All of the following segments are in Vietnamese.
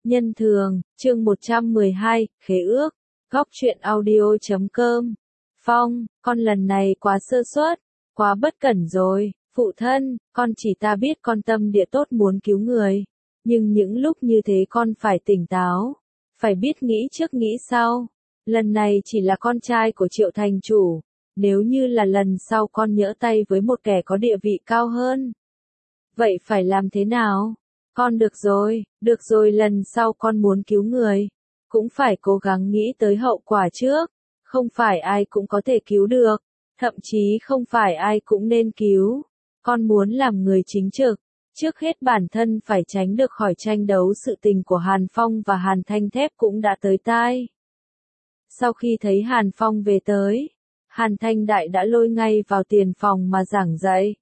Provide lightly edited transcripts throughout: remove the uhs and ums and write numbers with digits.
Nhân thường, chương 112, khế ước, góc truyện audio.com. Phong, con lần này quá sơ suất, quá bất cẩn rồi, phụ thân, con chỉ ta biết con tâm địa tốt muốn cứu người. Nhưng những lúc như thế con phải tỉnh táo, phải biết nghĩ trước nghĩ sau. Lần này chỉ là con trai của Triệu thành chủ, nếu như là lần sau con nhỡ tay với một kẻ có địa vị cao hơn. Vậy phải làm thế nào? Con được rồi lần sau con muốn cứu người, cũng phải cố gắng nghĩ tới hậu quả trước, không phải ai cũng có thể cứu được, thậm chí không phải ai cũng nên cứu. Con muốn làm người chính trực, trước hết bản thân phải tránh được khỏi tranh đấu. Sự tình của Hàn Phong và Hàn Thanh Thép cũng đã tới tai. Sau khi thấy Hàn Phong về tới, Hàn Thanh Đại đã lôi ngay vào tiền phòng mà giảng dạy.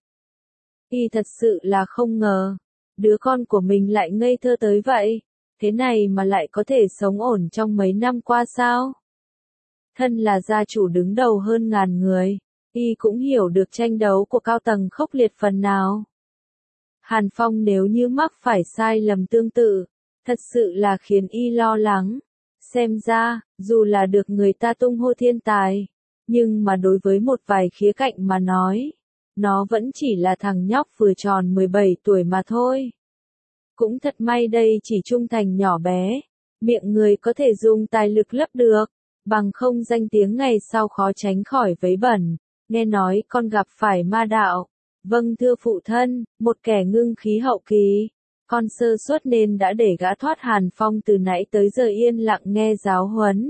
Y thật sự là không ngờ, đứa con của mình lại ngây thơ tới vậy, thế này mà lại có thể sống ổn trong mấy năm qua sao? Thân là gia chủ đứng đầu hơn ngàn người, Y cũng hiểu được tranh đấu của cao tầng khốc liệt phần nào. Hàn Phong nếu như mắc phải sai lầm tương tự, thật sự là khiến Y lo lắng. Xem ra, dù là được người ta tung hô thiên tài, nhưng mà đối với một vài khía cạnh mà nói, nó vẫn chỉ là thằng nhóc vừa tròn 17 tuổi mà thôi. Cũng thật may đây chỉ trung thành nhỏ bé, miệng người có thể dùng tài lực lấp được, bằng không danh tiếng ngày sau khó tránh khỏi vấy bẩn. Nghe nói con gặp phải ma đạo. Vâng thưa phụ thân, một kẻ ngưng khí hậu kỳ. Con sơ suất nên đã để gã thoát. Hàn Phong từ nãy tới giờ yên lặng nghe giáo huấn.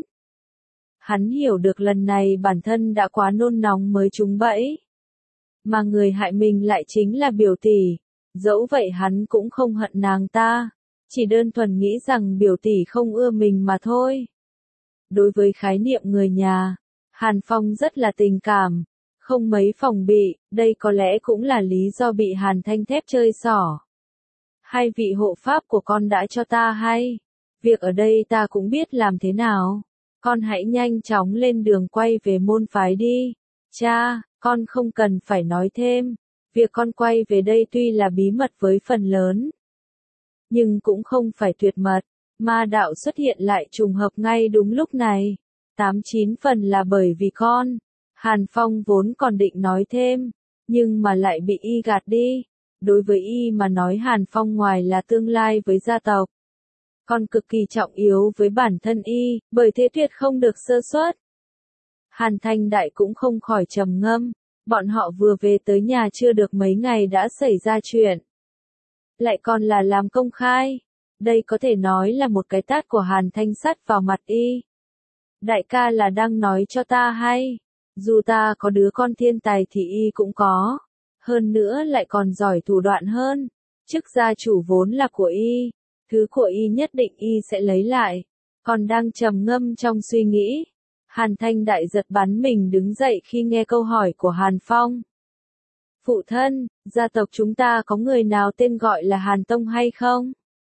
Hắn hiểu được lần này bản thân đã quá nôn nóng mới trúng bẫy. Mà người hại mình lại chính là biểu tỷ. Dẫu vậy hắn cũng không hận nàng ta, chỉ đơn thuần nghĩ rằng biểu tỷ không ưa mình mà thôi. Đối với khái niệm người nhà, Hàn Phong rất là tình cảm, không mấy phòng bị, đây có lẽ cũng là lý do bị Hàn Thanh Thép chơi xỏ. Hai vị hộ pháp của con đã cho ta hay, việc ở đây ta cũng biết làm thế nào, con hãy nhanh chóng lên đường quay về môn phái đi. Cha, con không cần phải nói thêm, việc con quay về đây tuy là bí mật với phần lớn, nhưng cũng không phải tuyệt mật. Ma đạo xuất hiện lại trùng hợp ngay đúng lúc này, 89 phần là bởi vì con. Hàn Phong vốn còn định nói thêm, nhưng mà lại bị Y gạt đi. Đối với Y mà nói Hàn Phong ngoài là tương lai với gia tộc, còn cực kỳ trọng yếu với bản thân Y, bởi thế tuyệt không được sơ suất. Hàn Thanh Đại cũng không khỏi trầm ngâm, bọn họ vừa về tới nhà chưa được mấy ngày đã xảy ra chuyện. Lại còn là làm công khai. Đây có thể nói là một cái tát của Hàn Thanh sắt vào mặt Y. Đại ca là đang nói cho ta hay, dù ta có đứa con thiên tài thì Y cũng có, hơn nữa lại còn giỏi thủ đoạn hơn. Chức gia chủ vốn là của Y, thứ của Y nhất định Y sẽ lấy lại. Còn đang trầm ngâm trong suy nghĩ, Hàn Thanh Đại giật bắn mình đứng dậy khi nghe câu hỏi của Hàn Phong. Phụ thân, gia tộc chúng ta có người nào tên gọi là Hàn Tông hay không?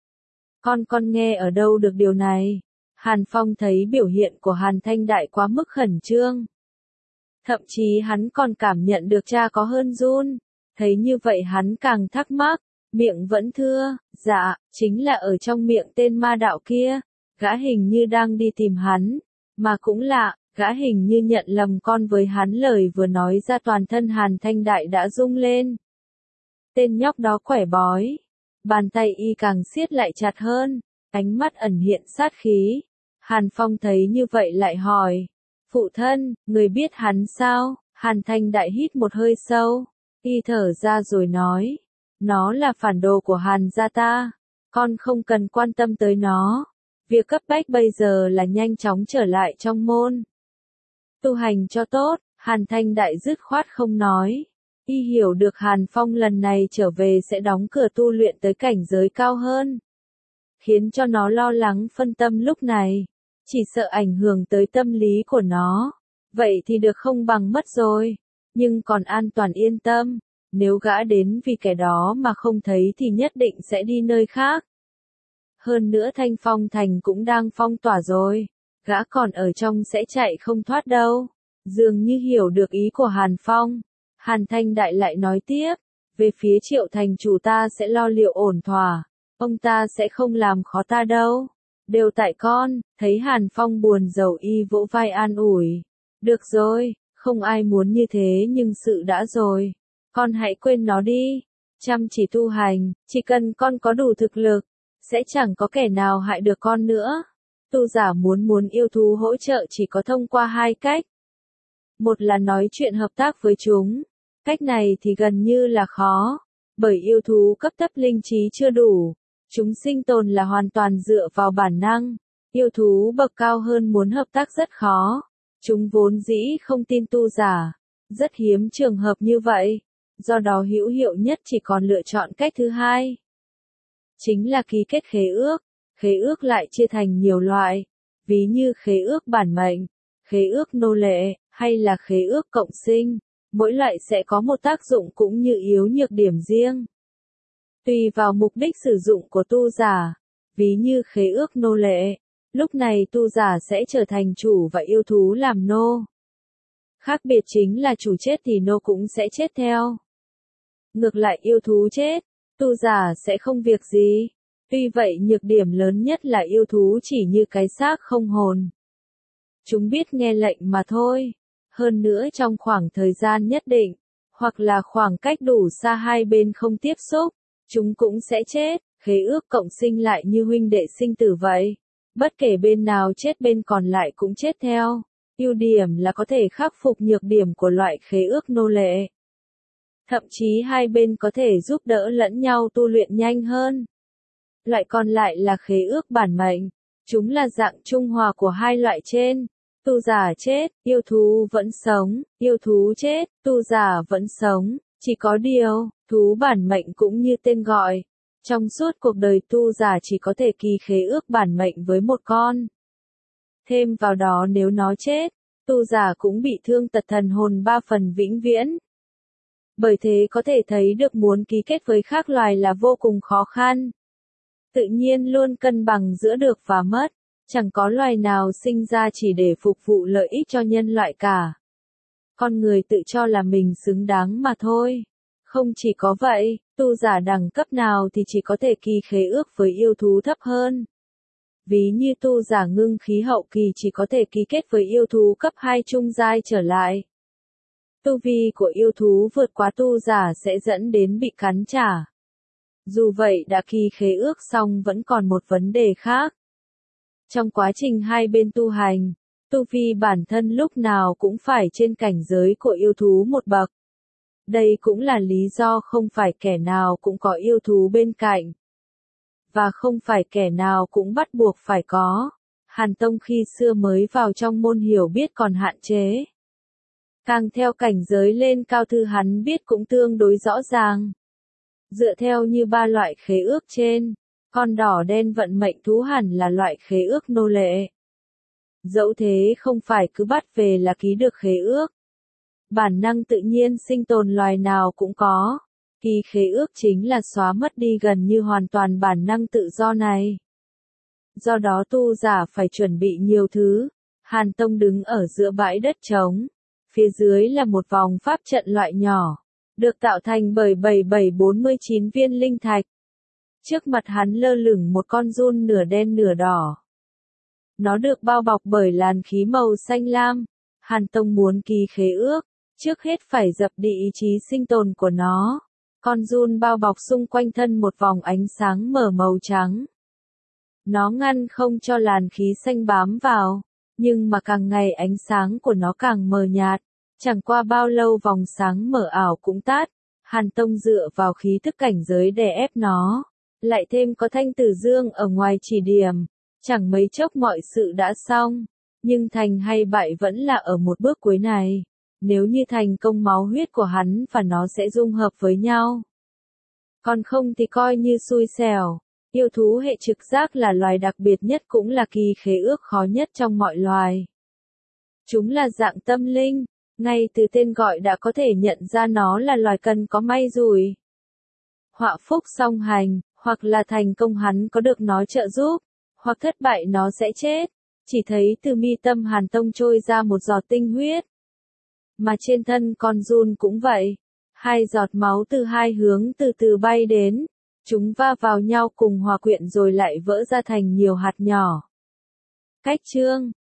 Con nghe ở đâu được điều này? Hàn Phong thấy biểu hiện của Hàn Thanh Đại quá mức khẩn trương. Thậm chí hắn còn cảm nhận được cha có hơn run. Thấy như vậy hắn càng thắc mắc, miệng vẫn thưa, dạ, chính là ở trong miệng tên ma đạo kia. Gã hình như đang đi tìm hắn, mà cũng lạ, gã hình như nhận lầm con với hắn. Lời vừa nói ra toàn thân Hàn Thanh Đại đã rung lên. Tên nhóc đó quẻ bói. Bàn tay Y càng siết lại chặt hơn, ánh mắt ẩn hiện sát khí. Hàn Phong thấy như vậy lại hỏi, phụ thân, người biết hắn sao? Hàn Thanh Đại hít một hơi sâu, Y thở ra rồi nói, nó là phản đồ của Hàn gia ta, con không cần quan tâm tới nó. Việc cấp bách bây giờ là nhanh chóng trở lại trong môn, tu hành cho tốt. Hàn Thanh Đại dứt khoát không nói. Y hiểu được Hàn Phong lần này trở về sẽ đóng cửa tu luyện tới cảnh giới cao hơn, khiến cho nó lo lắng phân tâm lúc này, chỉ sợ ảnh hưởng tới tâm lý của nó. Vậy thì được không bằng mất rồi, nhưng còn an toàn yên tâm, nếu gã đến vì kẻ đó mà không thấy thì nhất định sẽ đi nơi khác. Hơn nữa Thanh Phong Thành cũng đang phong tỏa rồi, gã còn ở trong sẽ chạy không thoát đâu. Dường như hiểu được ý của Hàn Phong, Hàn Thanh Đại lại nói tiếp, về phía Triệu thành chủ ta sẽ lo liệu ổn thỏa, Ông ta sẽ không làm khó ta đâu. Đều tại con, thấy Hàn Phong buồn rầu y vỗ vai an ủi. Được rồi, không ai muốn như thế nhưng sự đã rồi. Con hãy quên nó đi. Chăm chỉ tu hành, chỉ cần con có đủ thực lực, sẽ chẳng có kẻ nào hại được con nữa. Tu giả muốn yêu thú hỗ trợ chỉ có thông qua hai cách. Một là nói chuyện hợp tác với chúng. Cách này thì gần như là khó, bởi yêu thú cấp thấp linh trí chưa đủ. Chúng sinh tồn là hoàn toàn dựa vào bản năng. Yêu thú bậc cao hơn muốn hợp tác rất khó. Chúng vốn dĩ không tin tu giả. Rất hiếm trường hợp như vậy. Do đó hữu hiệu nhất chỉ còn lựa chọn cách thứ hai. Chính là ký kết khế ước. Khế ước lại chia thành nhiều loại. Ví như khế ước bản mệnh, khế ước nô lệ, hay là khế ước cộng sinh. Mỗi loại sẽ có một tác dụng cũng như yếu nhược điểm riêng. Tùy vào mục đích sử dụng của tu giả, ví như khế ước nô lệ, lúc này tu giả sẽ trở thành chủ và yêu thú làm nô. Khác biệt chính là chủ chết thì nô cũng sẽ chết theo. Ngược lại yêu thú chết, tu giả sẽ không việc gì. Tuy vậy nhược điểm lớn nhất là yêu thú chỉ như cái xác không hồn. Chúng biết nghe lệnh mà thôi. Hơn nữa trong khoảng thời gian nhất định, hoặc là khoảng cách đủ xa hai bên không tiếp xúc, chúng cũng sẽ chết. Khế ước cộng sinh lại như huynh đệ sinh tử vậy. Bất kể bên nào chết bên còn lại cũng chết theo. Ưu điểm là có thể khắc phục nhược điểm của loại khế ước nô lệ. Thậm chí hai bên có thể giúp đỡ lẫn nhau tu luyện nhanh hơn. Loại còn lại là khế ước bản mệnh. Chúng là dạng trung hòa của hai loại trên. Tu giả chết, yêu thú vẫn sống, yêu thú chết, tu giả vẫn sống. Chỉ có điều, thú bản mệnh cũng như tên gọi. Trong suốt cuộc đời tu giả chỉ có thể ký khế ước bản mệnh với một con. Thêm vào đó nếu nó chết, tu giả cũng bị thương tật thần hồn 3 phần vĩnh viễn. Bởi thế có thể thấy được muốn ký kết với khác loài là vô cùng khó khăn. Tự nhiên luôn cân bằng giữa được và mất. Chẳng có loài nào sinh ra chỉ để phục vụ lợi ích cho nhân loại cả. Con người tự cho là mình xứng đáng mà thôi. Không chỉ có vậy, tu giả đẳng cấp nào thì chỉ có thể ký khế ước với yêu thú thấp hơn. Ví như tu giả ngưng khí hậu kỳ chỉ có thể ký kết với yêu thú cấp 2 trung giai trở lại. Tu vi của yêu thú vượt quá tu giả sẽ dẫn đến bị cắn trả. Dù vậy đã ký khế ước xong vẫn còn một vấn đề khác. Trong quá trình hai bên tu hành, tu vi bản thân lúc nào cũng phải trên cảnh giới của yêu thú một bậc. Đây cũng là lý do không phải kẻ nào cũng có yêu thú bên cạnh. Và không phải kẻ nào cũng bắt buộc phải có. Hàn Tông khi xưa mới vào trong môn hiểu biết còn hạn chế. Càng theo cảnh giới lên cao thư hắn biết cũng tương đối rõ ràng. Dựa theo như 3 loại khế ước trên, con đỏ đen vận mệnh thú hẳn là loại khế ước nô lệ. Dẫu thế không phải cứ bắt về là ký được khế ước. Bản năng tự nhiên sinh tồn loài nào cũng có. Ký khế ước chính là xóa mất đi gần như hoàn toàn bản năng tự do này. Do đó tu giả phải chuẩn bị nhiều thứ. Hàn Tông đứng ở giữa bãi đất trống. Phía dưới là một vòng pháp trận loại nhỏ, được tạo thành bởi 7749 viên linh thạch. Trước mặt hắn lơ lửng một con giun nửa đen nửa đỏ. Nó được bao bọc bởi làn khí màu xanh lam. Hàn Tông muốn ký khế ước, trước hết phải dập đi ý chí sinh tồn của nó. Con giun bao bọc xung quanh thân một vòng ánh sáng mở màu trắng. Nó ngăn không cho làn khí xanh bám vào, nhưng mà càng ngày ánh sáng của nó càng mờ nhạt. Chẳng qua bao lâu vòng sáng mờ ảo cũng tắt. Hàn Tông dựa vào khí thức cảnh giới đè ép nó. Lại thêm có thanh tử dương ở ngoài chỉ điểm. Chẳng mấy chốc mọi sự đã xong. Nhưng thành hay bại vẫn là ở một bước cuối này. Nếu như thành công máu huyết của hắn và nó sẽ dung hợp với nhau. Còn không thì coi như xui xẻo. Yêu thú hệ trực giác là loài đặc biệt nhất cũng là kỳ khế ước khó nhất trong mọi loài. Chúng là dạng tâm linh. Ngay từ tên gọi đã có thể nhận ra nó là loài cần có may rủi. Họa phúc song hành, hoặc là thành công hắn có được nó trợ giúp, hoặc thất bại nó sẽ chết. Chỉ thấy từ mi tâm Hàn Tông trôi ra một giọt tinh huyết. Mà trên thân con giun cũng vậy. 2 giọt máu từ hai hướng từ từ bay đến. Chúng va vào nhau cùng hòa quyện rồi lại vỡ ra thành nhiều hạt nhỏ. Cách chương